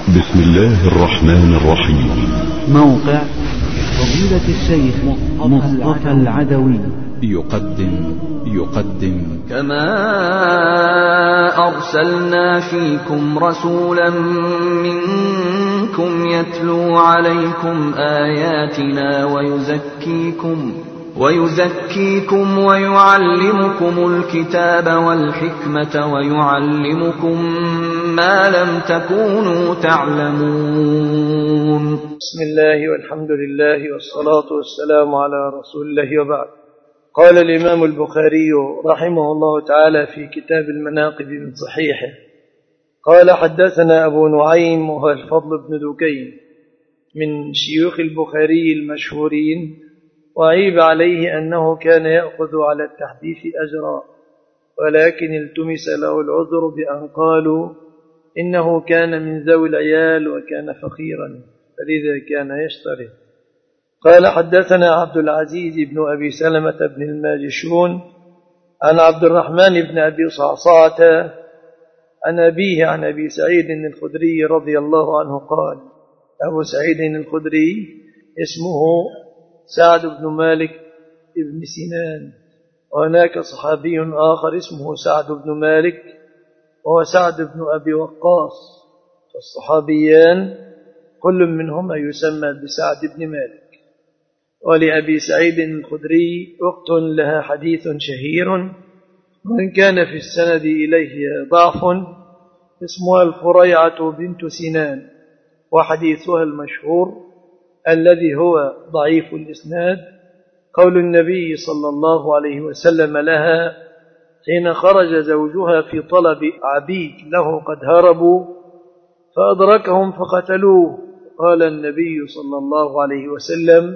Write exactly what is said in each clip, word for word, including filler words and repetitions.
بسم الله الرحمن الرحيم. موقع فضيلة الشيخ مصطفى العدوي يقدم يقدم كما أرسلنا فيكم رسولا منكم يتلو عليكم آياتنا ويزكيكم ويزكيكم ويعلمكم الكتاب والحكمة ويعلمكم ما لم تكونوا تعلمون. بسم الله والحمد لله والصلاة والسلام على رسول الله وبعد. قال الإمام البخاري رحمه الله تعالى في كتاب المناقب من صحيحه قال حدثنا أبو نعيم وهو الفضل بن دكين من شيوخ البخاري المشهورين، وعيب عليه أنه كان يأخذ على التحديث أجرا، ولكن التمس له العذر بأن قالوا إنه كان من ذوي العيال وكان فقيرا فلذا كان يشتري. قال حدثنا عبد العزيز بن أبي سلمة بن الماجشون عن عبد الرحمن بن أبي صعصعة عن أبيه عن أبي سعيد الخدري رضي الله عنه قال: أبو سعيد الخدري اسمه سعد بن مالك بن سنان، وهناك صحابي آخر اسمه سعد بن مالك وهو سعد بن أبي وقاص، فالصحابيان كل منهما يسمى بسعد بن مالك. ولأبي سعيد الخدري أخت لها حديث شهير وإن كان في السند إليه ضعف، اسمها الفريعة بنت سنان، وحديثها المشهور الذي هو ضعيف الإسناد قول النبي صلى الله عليه وسلم لها حين خرج زوجها في طلب عبيد له قد هربوا فأدركهم فقتلوه، قال النبي صلى الله عليه وسلم: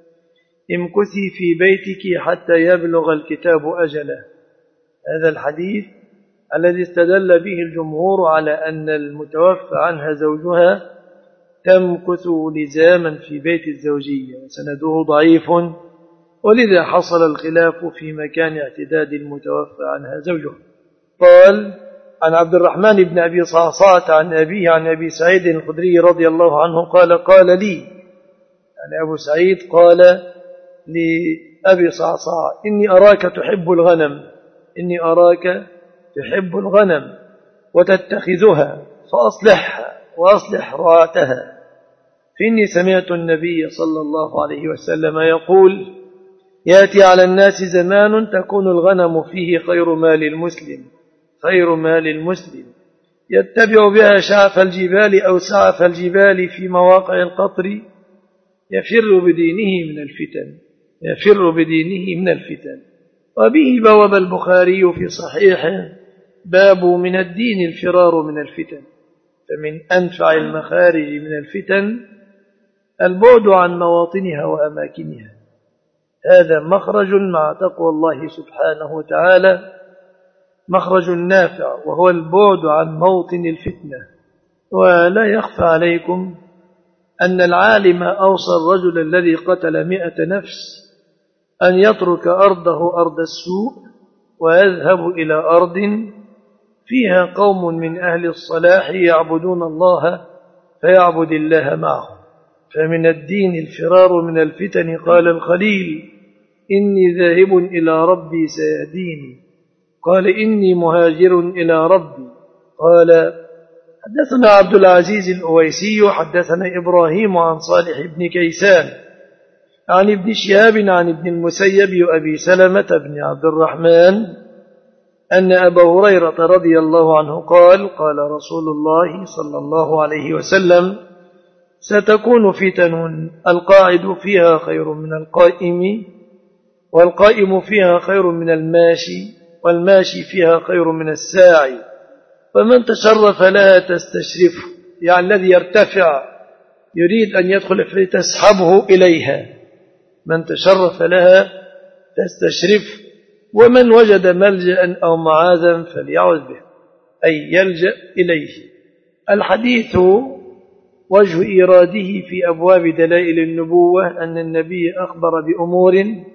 امكثي في بيتك حتى يبلغ الكتاب أجله. هذا الحديث الذي استدل به الجمهور على أن المتوفى عنها زوجها تمكث لزاما في بيت الزوجية، وسنده ضعيف، ولذا حصل الخلاف في مكان اعتداد المتوفى عنها زوجها. قال عن عبد الرحمن بن أبي صعصعة عن أبيه عن أبي سعيد الخدري رضي الله عنه قال: قال لي، يعني أبو سعيد قال لأبي صعصعة: إني أراك تحب الغنم إني أراك تحب الغنم وتتخذها فأصلحها وأصلح رعاتها، فإني سمعت النبي صلى الله عليه وسلم يقول: يأتي على الناس زمان تكون الغنم فيه خير مال المسلم خير مال المسلم يتبع بها شعف الجبال أو سعف الجبال في مواقع القطر يفر بدينه من الفتن يفر بدينه من الفتن. وبه بوب البخاري في صحيحه باب من الدين الفرار من الفتن، فمن أنفع المخارج من الفتن البعد عن مواطنها وأماكنها، هذا مخرج مع تقوى الله سبحانه وتعالى، مخرج نافع وهو البعد عن موطن الفتنة. ولا يخفى عليكم أن العالم أوصى الرجل الذي قتل مئة نفس أن يترك أرضه أرض السوء ويذهب إلى أرض فيها قوم من أهل الصلاح يعبدون الله فيعبد الله معهم. فمن الدين الفرار من الفتن. قال الخليل: إني ذاهب إلى ربي سيهديني، قال: إني مهاجر إلى ربي. قال حدثنا عبد العزيز الأويسي حدثنا إبراهيم عن صالح بن كيسان عن ابن شهاب عن ابن المسيب وأبي سلمة بن عبد الرحمن أن أبا هريرة رضي الله عنه قال: قال رسول الله صلى الله عليه وسلم: ستكون فتن القاعد فيها خير من القائم، والقائم فيها خير من الماشي، والماشي فيها خير من الساعي، فمن تشرف لا تستشرفه، يعني الذي يرتفع يريد أن يدخل في تسحبه إليها، من تشرف لها تستشرف، ومن وجد ملجأ أو معاذا فليعوذ به، أي يلجأ إليه. الحديث وجه إيراده في أبواب دلائل النبوة أن النبي أخبر بأمور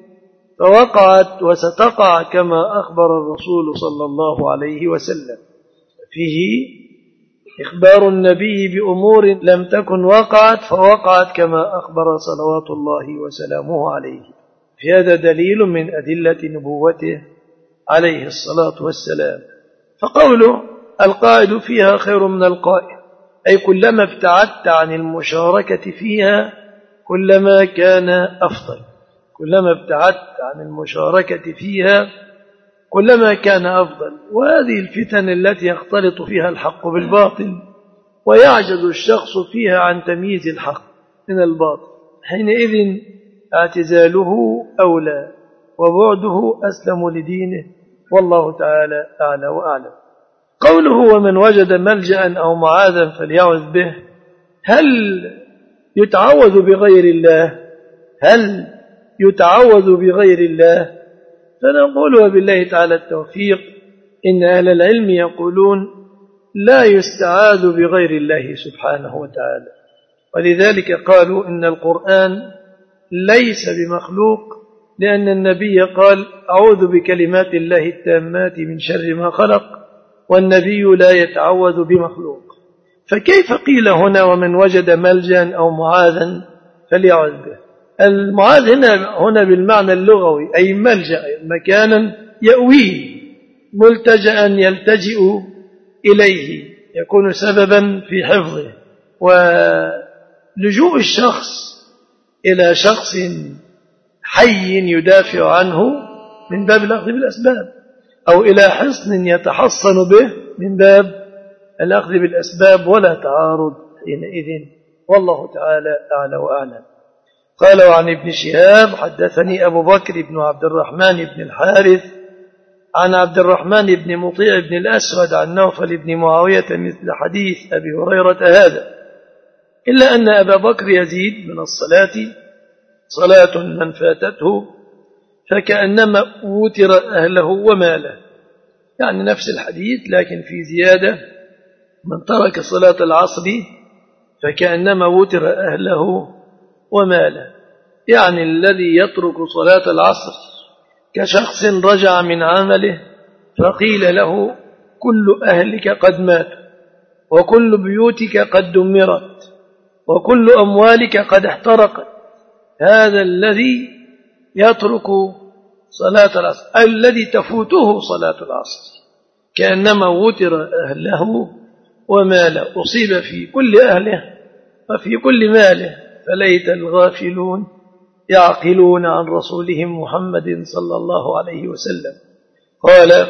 فوقعت وستقع كما أخبر الرسول صلى الله عليه وسلم. فيه إخبار النبي بأمور لم تكن وقعت فوقعت كما أخبر صلوات الله وسلامه عليه. في هذا دليل من أدلة نبوته عليه الصلاة والسلام. فقوله القائد فيها خير من القائم، أي كلما ابتعدت عن المشاركة فيها كلما كان أفضل، كلما ابتعدت عن المشاركة فيها كلما كان أفضل. وهذه الفتن التي يختلط فيها الحق بالباطل ويعجز الشخص فيها عن تمييز الحق من الباطل، حينئذ اعتزاله أولى وبعده أسلم لدينه، والله تعالى أعلى وأعلم. قوله ومن وجد ملجأ أو معاذا فليعوذ به، هل يتعوذ بغير الله؟ هل يتعوذ بغير الله؟ فنقول وبالله تعالى التوفيق إن أهل العلم يقولون لا يستعاذ بغير الله سبحانه وتعالى، ولذلك قالوا إن القرآن ليس بمخلوق، لأن النبي قال أعوذ بكلمات الله التامات من شر ما خلق، والنبي لا يتعوذ بمخلوق. فكيف قيل هنا ومن وجد ملجأ أو معاذا فليعوذ به؟ المعاذ هنا, هنا بالمعنى اللغوي أي ملجأ، مكانا يأويه، ملتجأ يلتجئ إليه، يكون سببا في حفظه. ولجوء الشخص إلى شخص حي يدافع عنه من باب الأخذ بالأسباب، أو إلى حصن يتحصن به من باب الأخذ بالأسباب، ولا تعارض حينئذ، والله تعالى أعلى وأعلم. قال عن ابن شهاب حدثني أبو بكر بن عبد الرحمن بن الحارث عن عبد الرحمن بن مطيع بن الأسود عن نوفل بن معاوية مثل حديث أبي هريرة هذا، إلا أن أبا بكر يزيد من الصلاة صلاة من فاتته فكأنما وتر أهله وماله، يعني نفس الحديث لكن في زيادة من ترك صلاة العصر فكأنما وتر أهله وماله، يعني الذي يترك صلاة العصر كشخص رجع من عمله فقيل له كل أهلك قد ماتوا، وكل بيوتك قد دمرت، وكل أموالك قد احترقت، هذا الذي يترك صلاة العصر الذي تفوته صلاة العصر كأنما وتر أهله وماله، أصيب في كل أهله وفي كل ماله، فليت الغافلون يعقلون عن رسولهم محمد صلى الله عليه وسلم. قال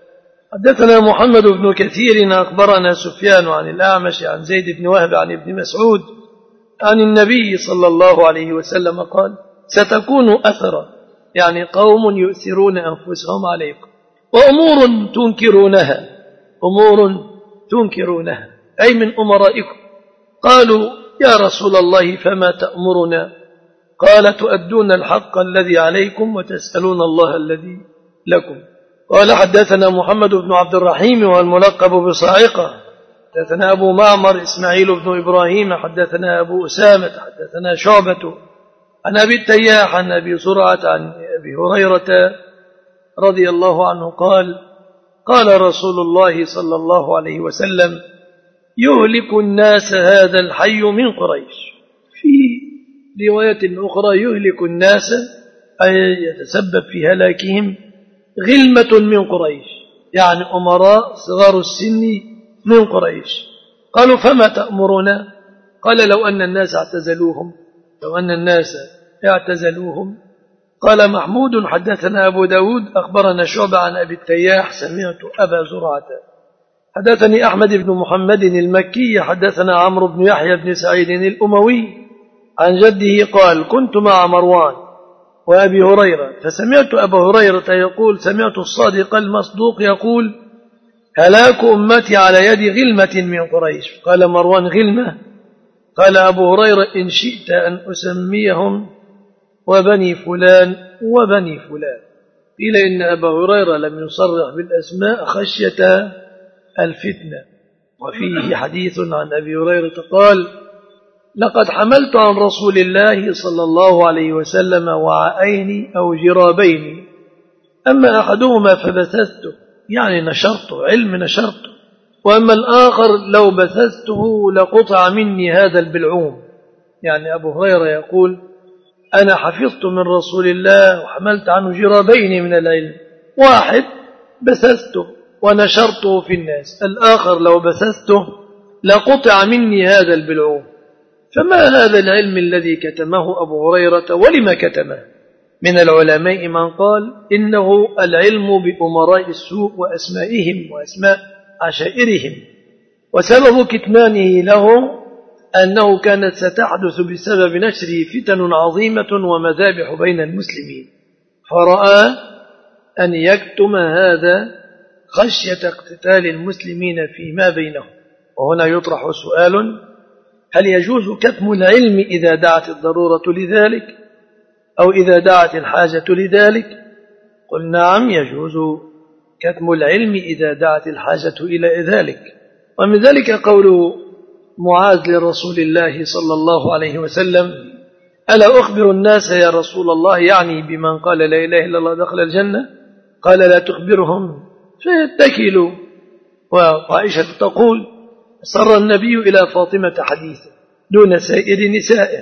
حدثنا محمد بن كثير أخبرنا سفيان عن الأعمش عن زيد بن وهب عن ابن مسعود عن النبي صلى الله عليه وسلم قال ستكون أثرا، يعني قوم يؤثرون أنفسهم عليكم، وأمور تنكرونها، أمور تنكرونها أي من أمرائكم. قالوا يا رسول الله فما تأمرنا؟ قال تؤدون الحق الذي عليكم وتسألون الله الذي لكم. قال حدثنا محمد بن عبد الرحيم والملقب بصاعقة حدثنا أبو معمر إسماعيل بن إبراهيم حدثنا أبو أسامة حدثنا شعبة عن أبي التياح عن أبي زرعة عن أبي هريرة رضي الله عنه قال قال رسول الله صلى الله عليه وسلم يهلك الناس هذا الحي من قريش. في رواية أخرى يهلك الناس أي يتسبب في هلاكهم غلمة من قريش، يعني أمراء صغار السن من قريش. قالوا فما تأمرنا؟ قال لو أن الناس اعتزلوهم، لو أن الناس اعتزلوهم. قال محمود حدثنا أبو داود أخبرنا شعبة عن أبي التياح سمعت أبا زرعة حدثني أحمد بن محمد المكي حدثنا عمرو بن يحيى بن سعيد الأموي عن جده قال كنت مع مروان وأبي هريرة فسمعت أبا هريرة يقول سمعت الصادق المصدوق يقول هلاك أمتي على يد غلمة من قريش. قال مروان غلمة؟ قال أبو هريرة إن شئت أن أسميهم وبني فلان وبني فلان. قيل إن أبا هريرة لم يصرح بالأسماء خشية الفتنة. وفيه حديث عن أبي هريرة قال لقد حملت عن رسول الله صلى الله عليه وسلم وعاءين أو جرابين، أما أحدهما فبثثته يعني نشرته علم نشرته، وأما الآخر لو بثثته لقطع مني هذا البلعوم. يعني أبو هريرة يقول أنا حفظت من رسول الله وحملت عنه جرابين من العلم، واحد بثثته ونشرته في الناس، الآخر لو بثثته لقطع مني هذا البلعوم. فما هذا العلم الذي كتمه أبو هريرة ولما كتمه؟ من العلماء من قال إنه العلم بأمراء السوء وأسمائهم وأسماء عشائرهم، وسبب كتمانه له أنه كانت ستحدث بسبب نشره فتن عظيمة ومذابح بين المسلمين، فرأى أن يكتم هذا خشية اقتتال المسلمين فيما بينهم. وهنا يطرح سؤال: هل يجوز كتم العلم إذا دعت الضرورة لذلك أو إذا دعت الحاجة لذلك؟ قل نعم، يجوز كتم العلم إذا دعت الحاجة إلى ذلك. ومن ذلك قول معاذ لرسول الله صلى الله عليه وسلم: ألا أخبر الناس يا رسول الله، يعني بمن قال لا إله إلا الله دخل الجنة؟ قال: لا تخبرهم فيتكلوا. وعائشة تقول: سر النبي إلى فاطمة حديثا دون سائر نسائه،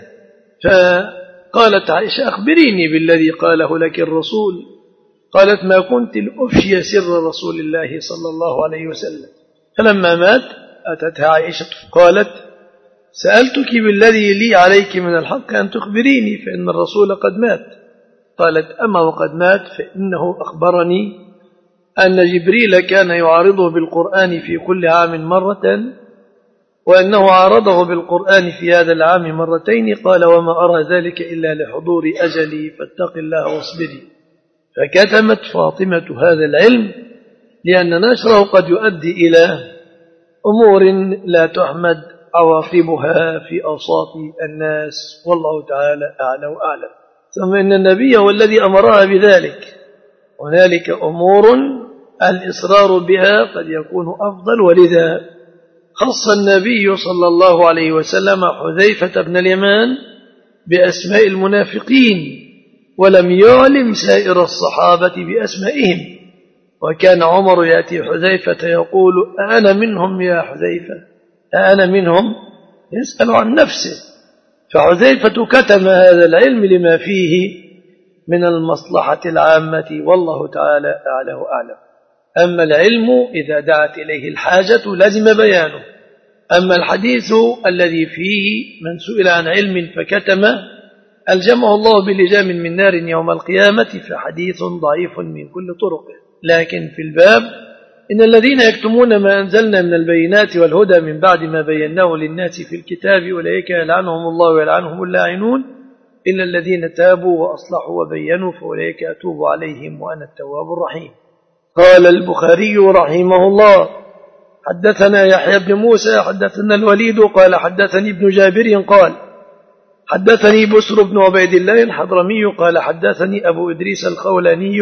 فقالت عائشة: أخبريني بالذي قاله لك الرسول. قالت: ما كنت لأفشي سر رسول الله صلى الله عليه وسلم. فلما مات أتتها عائشة قالت: سألتك بالذي لي عليك من الحق أن تخبريني، فإن الرسول قد مات. قالت: أما وقد مات فإنه أخبرني أن جبريل كان يعارضه بالقرآن في كل عام مرة، وأنه عارضه بالقرآن في هذا العام مرتين. قال: وما أرى ذلك إلا لحضور أجلي فاتق الله واصبري. فكتمت فاطمة هذا العلم لأن نشره قد يؤدي إلى أمور لا تحمد عواقبها في أوساط الناس، والله تعالى أعلى وأعلم. ثم إن النبي هو الذي أمرها بذلك. هنالك أمور الإصرار بها قد يكون أفضل، ولذا خص النبي صلى الله عليه وسلم حذيفة بن اليمان بأسماء المنافقين، ولم يعلم سائر الصحابة بأسمائهم. وكان عمر يأتي حذيفة يقول: أنا منهم يا حذيفة، أنا منهم، يسأل عن نفسه. فحذيفة كتم هذا العلم لما فيه من المصلحة العامة، والله تعالى أعلى وأعلم. أما العلم إذا دعت إليه الحاجة لزم بيانه. أما الحديث الذي فيه من سئل عن علم فكتمه ألجمه الله بلجام من نار يوم القيامة، فحديث ضعيف من كل طرقه. لكن في الباب: إن الذين يكتمون ما أنزلنا من البينات والهدى من بعد ما بيناه للناس في الكتاب أولئك يلعنهم الله ويلعنهم اللاعنون إلا الذين تابوا وأصلحوا وبينوا فأولئك أتوب عليهم وأنا التواب الرحيم. قال البخاري رحمه الله: حدثنا يحيى بن موسى حدثنا الوليد قال حدثني ابن جابر قال حدثني بسر بن عبيد الله الحضرمي قال حدثني أبو إدريس الخولاني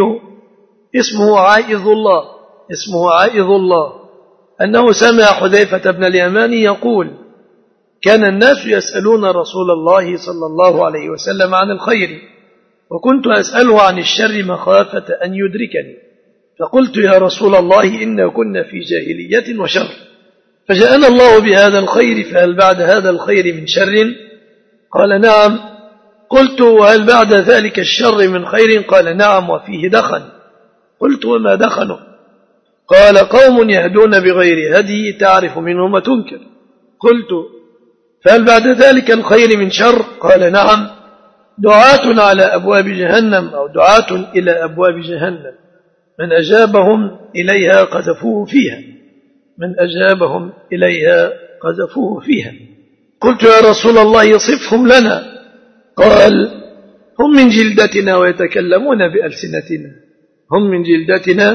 اسمه عائذ الله اسمه عائذ الله أنه سمع حذيفة بن اليمان يقول: كان الناس يسألون رسول الله صلى الله عليه وسلم عن الخير، وكنت أسأله عن الشر مخافة أن يدركني، فقلت: يا رسول الله إنا كنا في جاهلية وشر، فجاءنا الله بهذا الخير، فهل بعد هذا الخير من شر؟ قال: نعم. قلت: وهل بعد ذلك الشر من خير؟ قال: نعم، وفيه دخن. قلت: وما دخنه؟ قال: قوم يهدون بغير هدي تعرف منهم وتنكر. قلت: فهل بعد ذلك الخير من شر؟ قال: نعم، دعاة على أبواب جهنم أو دعاة إلى أبواب جهنم، من أجابهم إليها قذفوه فيها من أجابهم إليها قذفوه فيها. قلت: يا رسول الله صفهم لنا. قال: هم من جلدتنا ويتكلمون بألسنتنا هم من جلدتنا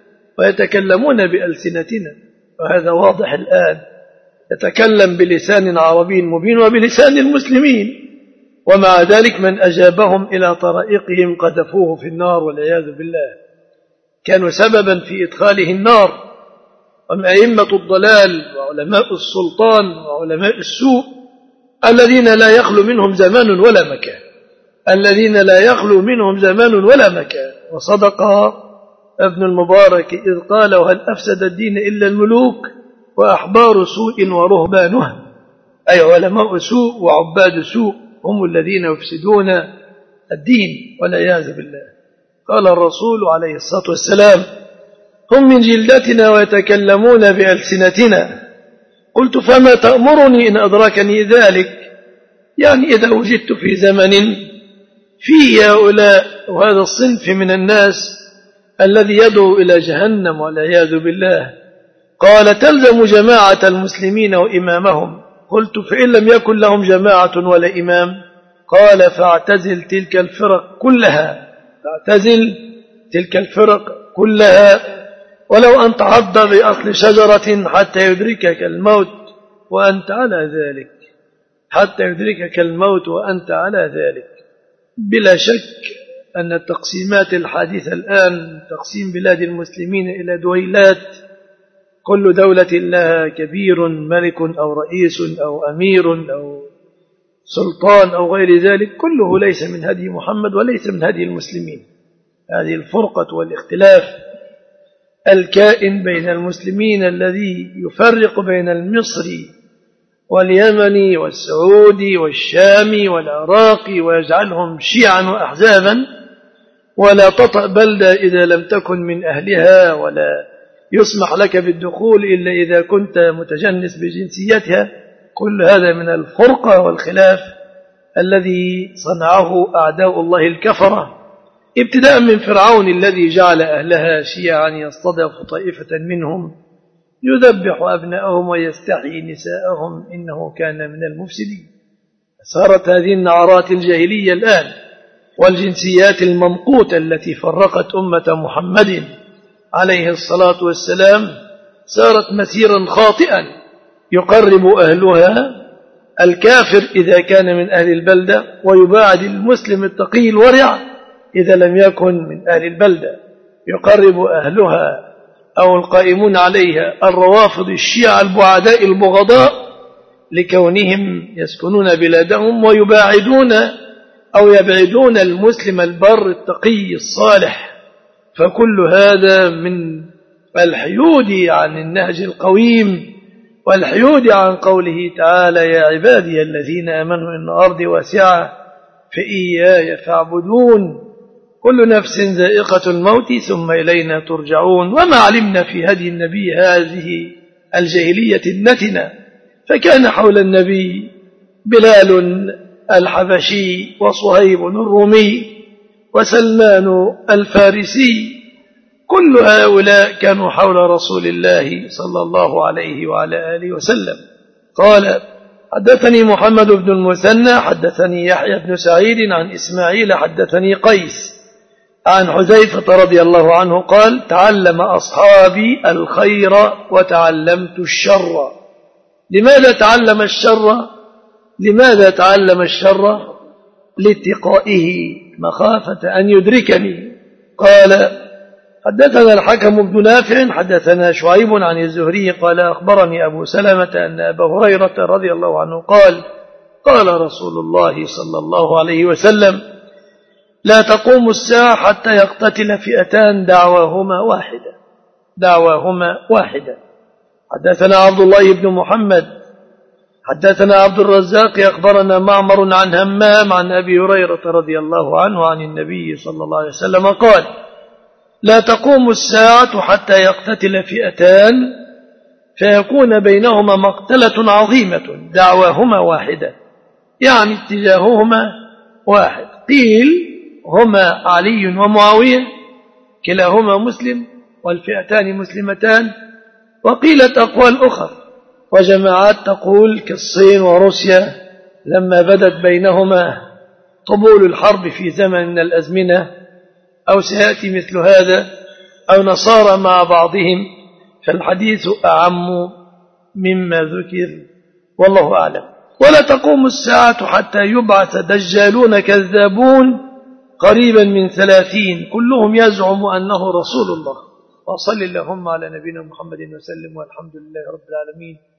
ويتكلمون بألسنتنا وهذا واضح الآن، يتكلم بلسان عربي مبين وبلسان المسلمين، ومع ذلك من أجابهم إلى طرائقهم قذفوه في النار والعياذ بالله، كانوا سببا في إدخاله النار. أم أئمة الضلال وعلماء السلطان وعلماء السوء الذين لا يخلو منهم زمان ولا مكان الذين لا يخلو منهم زمان ولا مكان. وصدق ابن المبارك إذ قال: وهل أفسد الدين إلا الملوك؟ وأحبار سوء ورهبانها، أي علماء سوء وعباد سوء هم الذين يفسدون الدين والعياذ بالله. قال الرسول عليه الصلاة والسلام: هم من جلدتنا ويتكلمون بألسنتنا. قلت: فما تأمرني إن أدركني ذلك؟ يعني إذا وجدت في زمن فيه هؤلاء وهذا الصنف من الناس الذي يدعو إلى جهنم والعياذ بالله. قال: تلزم جماعة المسلمين وإمامهم. قلت: فإن لم يكن لهم جماعة ولا إمام؟ قال: فاعتزل تلك الفرق كلها، فاعتزل تلك الفرق كلها ولو أن تعض بأصل شجرة حتى يدركك الموت وأنت على ذلك، حتى يدركك الموت وأنت على ذلك. بلا شك أن التقسيمات الحادثة الآن، تقسيم بلاد المسلمين إلى دويلات، كل دولة لها كبير ملك أو رئيس أو أمير أو سلطان أو غير ذلك، كله ليس من هدي محمد وليس من هدي المسلمين. هذه الفرقة والاختلاف الكائن بين المسلمين الذي يفرق بين المصري واليمني والسعودي والشامي والعراقي ويجعلهم شيعا وأحزابا، ولا تطأ بلدة إذا لم تكن من أهلها، ولا يسمح لك بالدخول إلا إذا كنت متجنس بجنسيتها. كل هذا من الفرقة والخلاف الذي صنعه أعداء الله الكفرة، ابتداء من فرعون الذي جعل أهلها شيعا يستضعف طائفة منهم يذبح أبنائهم ويستحيي نساءهم إنه كان من المفسدين. صارت هذه النعرات الجاهلية الآن والجنسيات الممقوتة التي فرقت أمة محمد عليه الصلاة والسلام صارت مسيرا خاطئا يقرب أهلها الكافر إذا كان من أهل البلدة، ويباعد المسلم التقي الورع إذا لم يكن من أهل البلدة. يقرب أهلها أو القائمون عليها الروافض الشيعة البعداء البغضاء لكونهم يسكنون بلادهم، ويباعدون أو يبعدون المسلم البر التقي الصالح. فكل هذا من الحيود عن النهج القويم والحيود عن قوله تعالى: يا عبادي الذين آمنوا إن أرضي واسعة فإياي فاعبدون، كل نفس ذائقة الموت ثم إلينا ترجعون. وما علمنا في هدي النبي هذه الجاهلية النتنة، فكان حول النبي بلال الحبشي وصهيب الرومي وسلمان الفارسي، كل هؤلاء كانوا حول رسول الله صلى الله عليه وعلى آله وسلم. قال: حدثني محمد بن المثنى حدثني يحيى بن سعيد عن إسماعيل حدثني قيس عن حذيفة رضي الله عنه قال: تعلم أصحابي الخير وتعلمت الشر. لماذا تعلم الشر؟ لماذا تعلم الشر؟ لاتقائه مخافة أن يدركني. قال: حدثنا الحكم بن نافع حدثنا شعيب عن الزهري قال: أخبرني أبو سلمة أن أبا هريرة رضي الله عنه قال: قال رسول الله صلى الله عليه وسلم: لا تقوم الساعة حتى يقتتل فئتان دعواهما واحدة دعواهما واحدة. حدثنا عبد الله بن محمد حدثنا عبد الرزاق أخبرنا معمر عن همام عن أبي هريرة رضي الله عنه عن النبي صلى الله عليه وسلم قال: لا تقوم الساعة حتى يقتتل فئتان فيكون بينهما مقتلة عظيمة دعواهما واحدة، يعني اتجاههما واحد. قيل: هما علي ومعاوية كلاهما مسلم والفئتان مسلمتان، وقيلت أقوال أخرى وجماعات تقول كالصين وروسيا لما بدت بينهما طبول الحرب في زمن من الأزمنة، أو سيأتي مثل هذا، أو نصارى مع بعضهم، فالحديث أعم مما ذكر والله أعلم. ولا تقوم الساعة حتى يبعث دجالون كذابون قريبا من ثلاثين كلهم يزعم أنه رسول الله. وصل اللهم على نبينا محمد وسلم، والحمد لله رب العالمين.